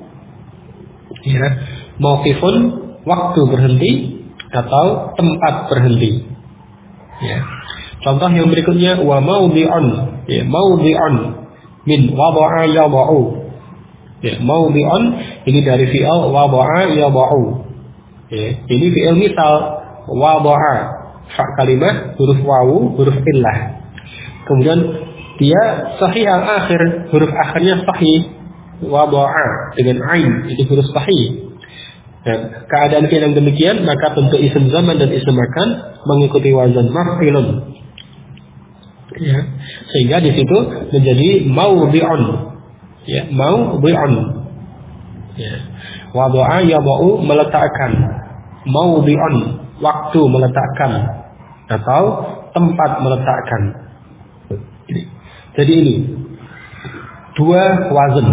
ya, mauqifun waktu berhenti atau tempat berhenti, ya. Contoh yang berikutnya wa mawdi'un, ya, mawdi'un min wada'a yada'u. Ya, mawdi'un ini dari fi'il wada'a yada'u. Ya, ini fi'il misal wada'a, fa kalimat huruf wawu, huruf illah. Kemudian dia sahih al-akhir, huruf akhirnya sahih, wada'a dengan ain, itu huruf sahih. Nah, keadaan fi'il yang demikian maka bentuk isim zaman dan isim makan mengikuti wazan maf'ilun. Ya, sehingga di situ menjadi mawdi'un, ya, mawdi'un, ya, wada'a yada'u meletakkan, mawdi'un waktu meletakkan atau tempat meletakkan. Jadi ini dua wazan,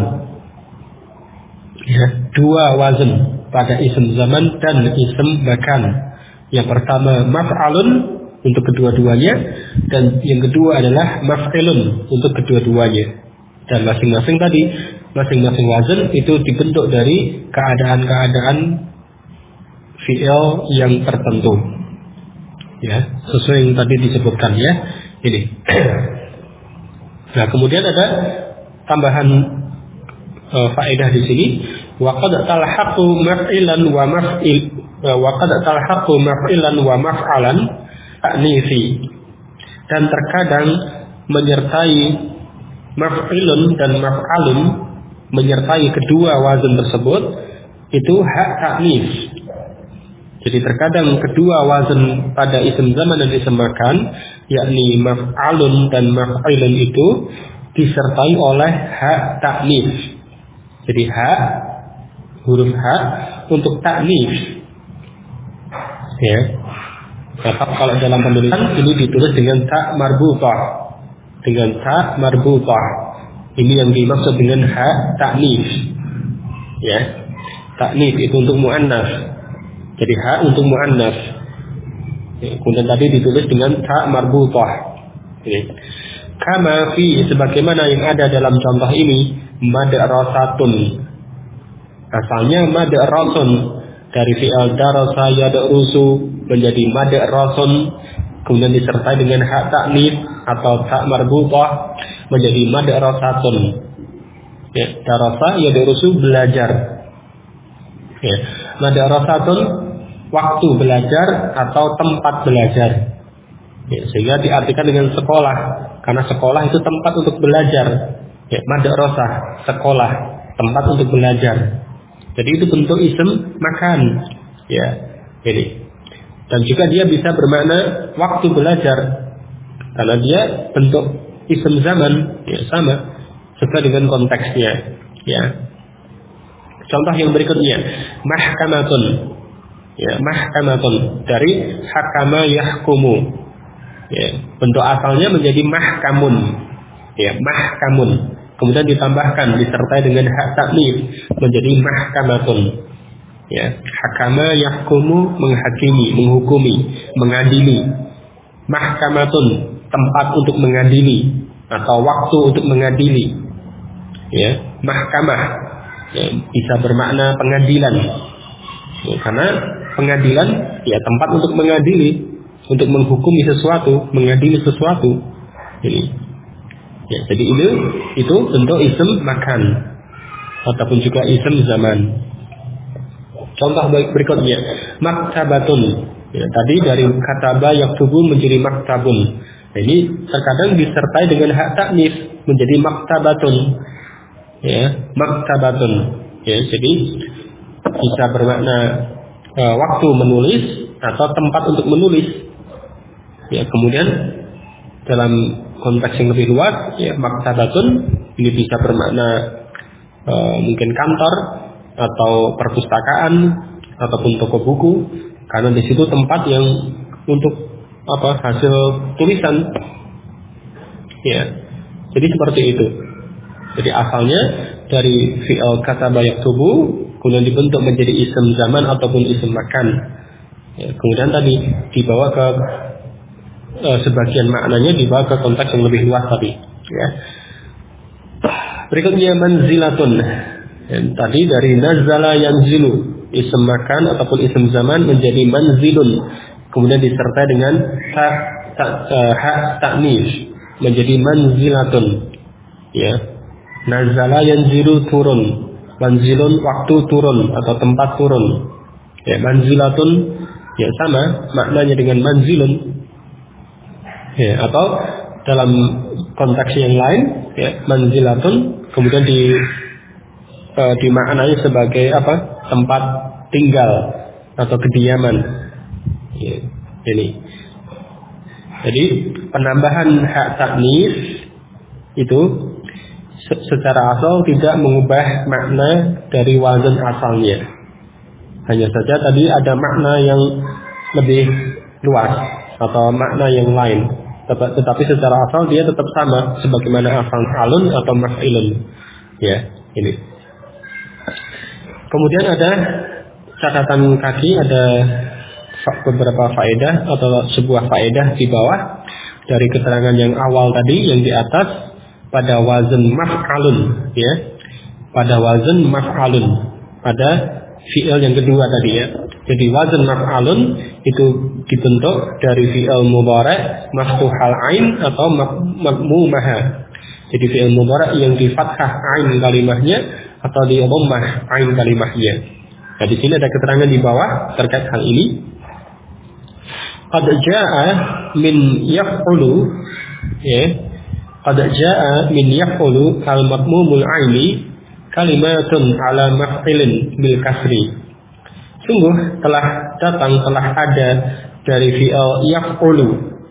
ya, dua wazan pada isim zaman dan isim makan. Yang pertama maf'alun untuk kedua-duanya, dan yang kedua adalah maf'ilun untuk kedua-duanya. Dan masing-masing tadi, masing-masing wazan itu dibentuk dari keadaan-keadaan fi'il yang tertentu. Ya, sesuai yang tadi disebutkan, ya. Ini. Nah, kemudian ada tambahan faedah di sini. Wa qad talhaqu maf'ilan wa maf'il wa qad talhaqu maf'ilan wa maf'alan ta'nifi, dan terkadang menyertai maf'ilun dan maf'alun, menyertai kedua wazan tersebut itu hak ta'nif. Jadi terkadang kedua wazan pada isim zaman dan isim makan, yakni maf'alun dan maf'ilun itu disertai oleh hak ta'nif. Jadi hak, huruf hak untuk ta'nif, ya. Tetap kalau dalam penulisan ini ditulis dengan ta marbutah, dengan ta marbutah. Ini yang dimaksud dengan ha ta'nif, ya. Ta'nif itu untuk muannas, jadi ha untuk muannas. Ya, kemudian tadi ditulis dengan ta marbutah. Ya. Kama fi, sebagaimana yang ada dalam contoh ini, madrasatun. Asalnya madrasun dari fi'il darasa yadrusu menjadi madrasun, kemudian disertai dengan hak ta'nif atau ta marbutah menjadi madrasatun. Ya, darasa yadrusu belajar. Ya, madrasatun waktu belajar atau tempat belajar. Ya, sehingga diartikan dengan sekolah, karena sekolah itu tempat untuk belajar. Ya, madrasah, sekolah, tempat untuk belajar. Jadi itu bentuk isim makan, ya, ini. Dan juga dia bisa bermakna waktu belajar, karena dia bentuk isim zaman, ya, sama sesuai dengan konteksnya, ya. Contoh yang berikutnya, mahkamatun, ya, mahkamatun dari hakama yahkumu, ya, bentuk asalnya menjadi mahkamun, ya, mahkamun. Kemudian ditambahkan, disertai dengan hak ta'nif menjadi mahkamatun. Ya, hakama yahkumu menghakimi, menghukumi, mengadili. Mahkamatun tempat untuk mengadili atau waktu untuk mengadili. Ya, mahkamah ya, bisa bermakna pengadilan. Ya, karena pengadilan, ya tempat untuk mengadili, untuk menghukumi sesuatu, mengadili sesuatu. Ini. Ya, jadi itu bentuk ism makan ataupun juga ism zaman. Contoh berikutnya, maktabatun. Ya, tadi dari kataba yaktubu menjadi maktabun. Nah, ini terkadang disertai dengan hak taknis menjadi maktabatun. Ya, maktabatun. Ya, jadi bisa bermakna waktu menulis atau tempat untuk menulis. Ya, kemudian dalam konteks yang lebih luas, ya maktabatun ini bisa bermakna mungkin kantor atau perpustakaan ataupun toko buku, karena di situ tempat yang untuk hasil tulisan. Ya, jadi seperti itu. Jadi asalnya dari fi'il kataba yaktubu kemudian dibentuk menjadi ism zaman ataupun ism makan. Ya, kemudian tadi dibawa ke sebagian maknanya dibawa ke konteks yang lebih luas tadi. Ya. Berikutnya manzilatun. Dan tadi dari nazala yanzilu, ism makan ataupun ism zaman menjadi manzilun. Kemudian disertai dengan hak ta'nis menjadi manzilatun. Ya. Nazala yanzilu turun, manzilun waktu turun atau tempat turun. Ya, manzilatun ya sama maknanya dengan manzilun. Ya, atau dalam konteks yang lain, ya, manzilatun kemudian dimaknai sebagai tempat tinggal atau kediaman. Ya, ini. Jadi penambahan hak taknis itu secara asal tidak mengubah makna dari wazan asalnya. Hanya saja tadi ada makna yang lebih luas atau makna yang lain. Tetapi secara asal dia tetap sama sebagaimana asal alun atau maf'ilun. Ya, ini. Kemudian ada catatan kaki, ada beberapa faedah atau sebuah faedah di bawah dari keterangan yang awal tadi yang di atas. Pada wazan maf'alun, ya, pada wazan maf'alun, pada fi'il yang kedua tadi, ya. Jadi wazan maf'alun itu dibentuk dari fi'il mudhari' maftuhal ain atau madmumaha. Jadi fi'il mudhari' yang di fathah ain kalimahnya atau di dhammah ain kalimahnya. Nah, di sini ada keterangan di bawah terkait hal ini. Qad jaa'a min yaf'ulu, ya. Qad jaa'a min yaf'ulu al-madmumul aini kalimatun ala maf'ilin bil kasri. Sungguh telah ada dari fi'il yaf'ulu,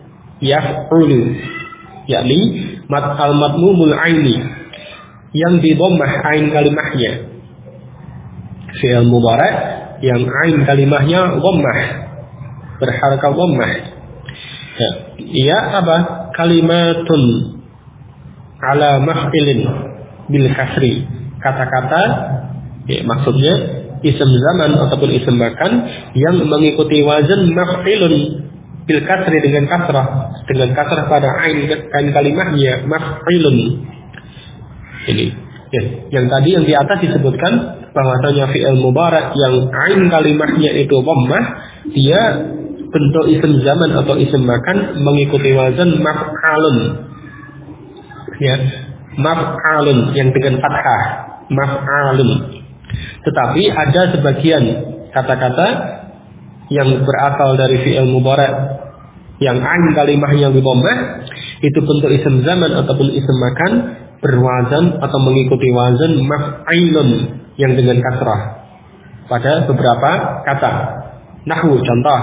yakni al-madmumul aini yang di dhammah ain kalimahnya. Fi'il mudhari' yang ain kalimahnya dhammah, berharakat dhammah. Ya, kalimatun ala maf'ilin bil kasri, kata-kata ya, maksudnya ism zaman ataupun ism makan yang mengikuti wazan maf'ilun bil kasri dengan kasrah pada ain kalimahnya maf'ilun. Ini ya, yang tadi yang di atas disebutkan bahwasanya fi'il mudhari' yang ain kalimahnya itu dhammah, dia bentuk ism zaman atau ism makan mengikuti wazan maf'alun. Ya, maf'alun yang dengan fathah, maf'alun. Tetapi ada sebagian kata-kata yang berasal dari fi'il mudhari' yang ain kalimahnya di dhammah, itu bentuk ism zaman ataupun ism makan berwazan atau mengikuti wazan maf'ilun yang dengan kasrah pada beberapa kata. Nahwu contoh,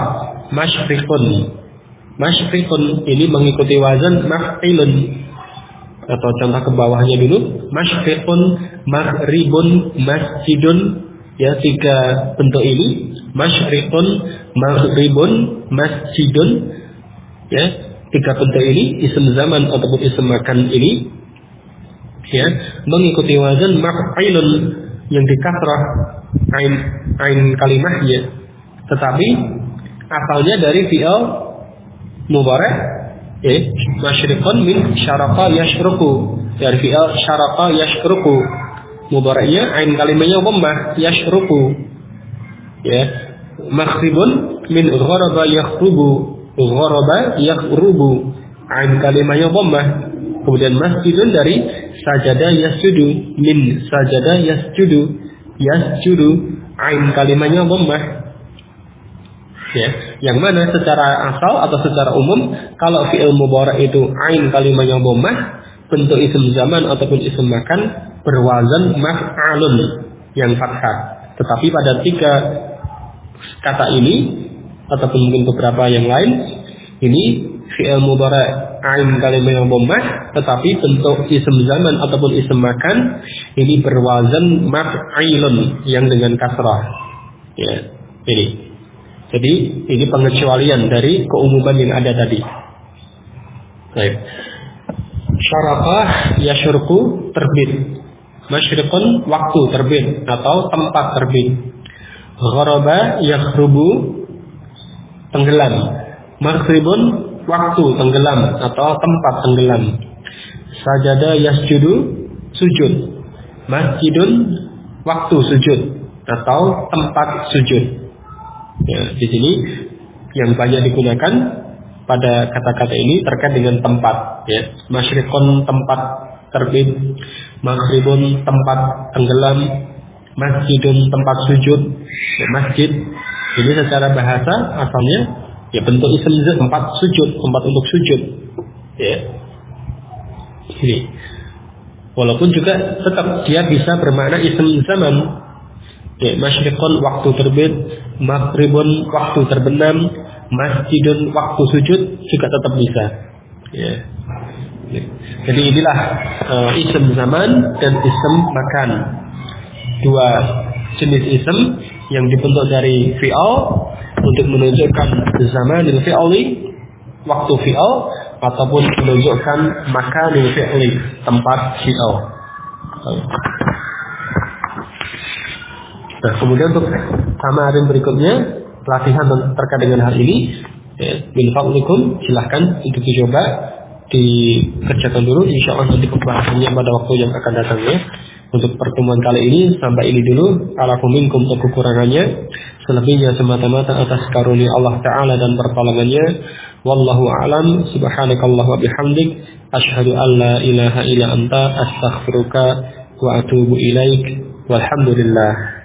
masyriqun ini mengikuti wazan maf'ilun. Atau contoh ke bawahnya dulu, masyriqun, maghribun, masjidun, ya, tiga bentuk ini, masyriqun, maghribun, masjidun, ya, tiga bentuk ini ism zaman ataupun ism makan ini, ya, mengikuti wazan maf'ilun yang dikasrah ain kalimahnya, tetapi asalnya dari fi'il mudhari'. Masyriqun min syaraqa yashruqu, dari fi'il syaraqa yashruqu, mudhari'nya ain kalimahnya dhammah yashruqu, ya, Makhribun min gharaba yakhrubu ain kalimahnya dhammah. Kemudian masjidun dari sajada yasjudu, min sajada yasjudu ain kalimahnya dhammah. Ya, yang mana secara asal atau secara umum kalau fi'il mudhari itu ain kalimahnya dhammah, bentuk isim zaman ataupun isim makan berwazan maf'alun yang fathah. Tetapi pada 3 kata ini ataupun mungkin beberapa yang lain, ini fi'il mudhari ain kalimahnya dhammah, tetapi bentuk isim zaman ataupun isim makan ini berwazan maf'ilun yang dengan kasrah. Ya, ini. Jadi ini pengecualian dari keumuman yang ada tadi. Baik. Syaraqah yasyurku terbit. Masyriqun waktu terbit atau tempat terbit. Gharaba yaghrubu tenggelam. Maghribun waktu tenggelam atau tempat tenggelam. Sajada yasjudu sujud. Masjidun waktu sujud atau tempat sujud. Ya, di sini yang banyak digunakan pada kata-kata ini terkait dengan tempat. Ya, masyriqun tempat terbit, maghribun tempat tenggelam, masjidun tempat sujud. Ya, masjid ini secara bahasa asalnya ya bentuk isim tempat sujud, tempat untuk sujud. Ya, ini. Walaupun juga tetap dia bisa bermakna isim zaman. Ya, masyriqun waktu terbit, maghribun waktu terbenam, masjidun waktu sujud juga tetap bisa. Ya. Jadi inilah isim zaman dan isim makan. 2 jenis isim yang dibentuk dari fi'al untuk menunjukkan zamanil fi'li, waktu fi'al, ataupun menunjukkan makanil fi'li, tempat fi'al. Nah, kemudian untuk tamarin berikutnya, latihan terkait dengan hal ini, min fadlikum, silahkan untuk dicoba, dikerjakan dulu. Insya Allah nanti pembahasannya pada waktu yang akan datangnya. Untuk pertemuan kali ini sampai ini dulu. Alafu minkum kekurangannya, selebihnya semata-mata atas karunia Allah Ta'ala dan pertolongannya. Wallahu a'lam. Subhanakallah wa bihamdik, asyhadu an la ilaha illa anta, astaghfiruka wa atubu ilaik. Walhamdulillah.